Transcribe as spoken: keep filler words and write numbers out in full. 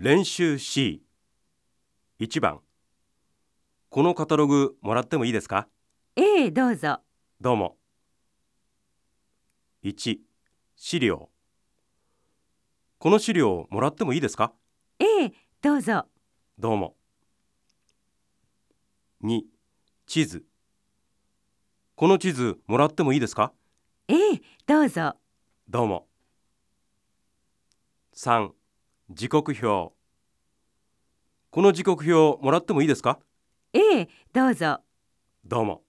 練習 C。 いちばん、このカタログもらってもいいですか？ ええ、どうぞ。 どうも。いち、資料。この資料もらってもいいですか？ ええ、どうぞ。 どうも。に、地図。この地図もらってもいいですか？ ええ、どうぞ。 どうも。さん、時刻表。この時刻表もらってもいいですか？ ええ、どうぞ。 どうも。